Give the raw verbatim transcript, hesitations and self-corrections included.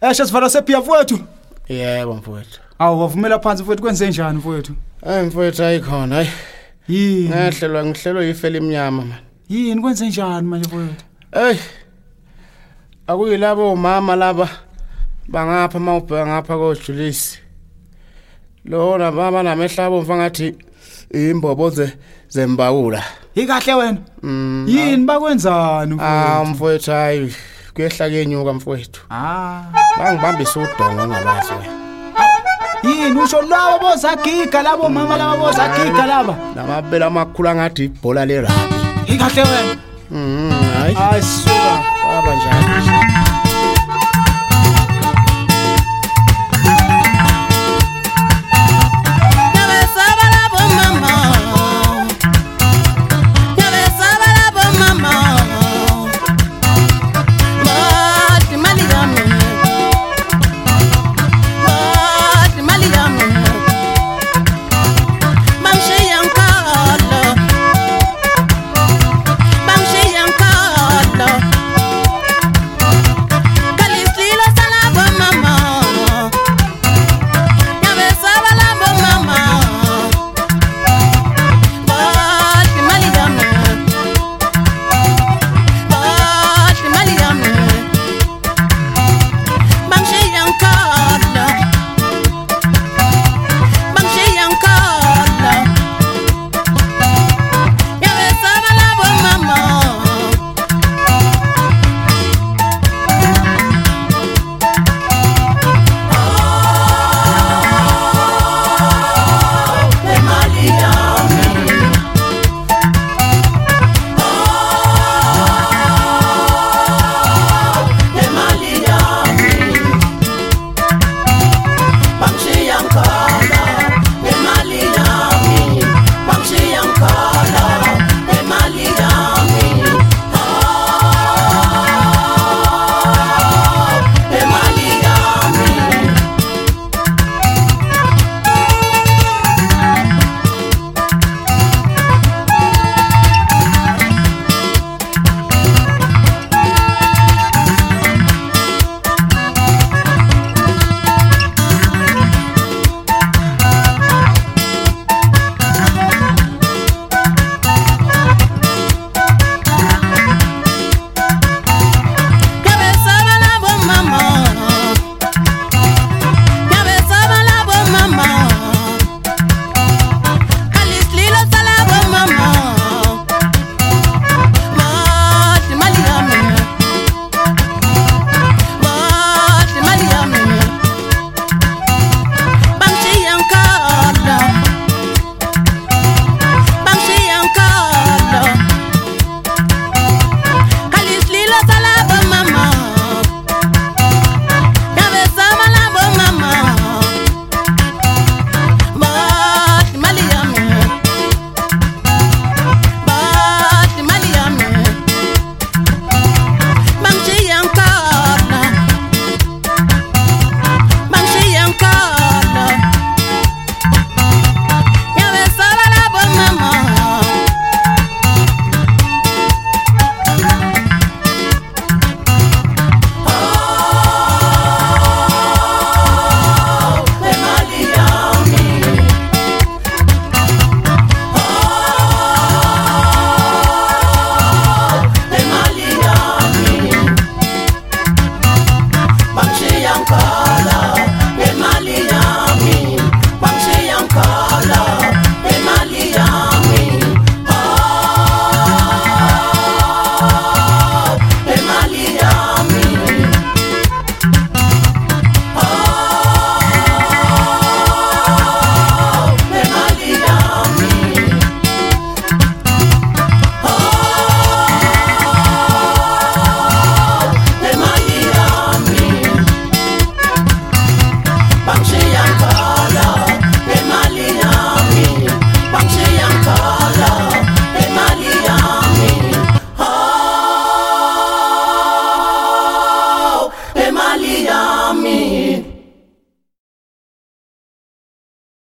Esha sivala sephiya mfowethu. Yebo mfowethu. Awu wavumela phansi mfowethu kwenze njani mfowethu? Hayi mfowethu ayikhona hayi. Yini? Ngahlelwa ngihlelwe ifele emnyama man. Yini kwenze njani manje mfowethu? Hey. Akuyilabo mama laba bangapha mawubheka ngapha koJulisi. Lo na baba namehlabo mfa ngathi imbobo ze zembawula. Ikahle wena? Mm. Yini bakwenzani mfowethu? Ah mfowethu hayi kuyehla kenyuka mfowethu. Ah. Bangibambisa udongo ngalazi wena. Yini usho labo bozagiga labo mama labo bozagiga laba? Namabela amakhulu angathi ibhola le rugby. Ikahle wena? Mhm hayi. Ayisuka baba njalo. Young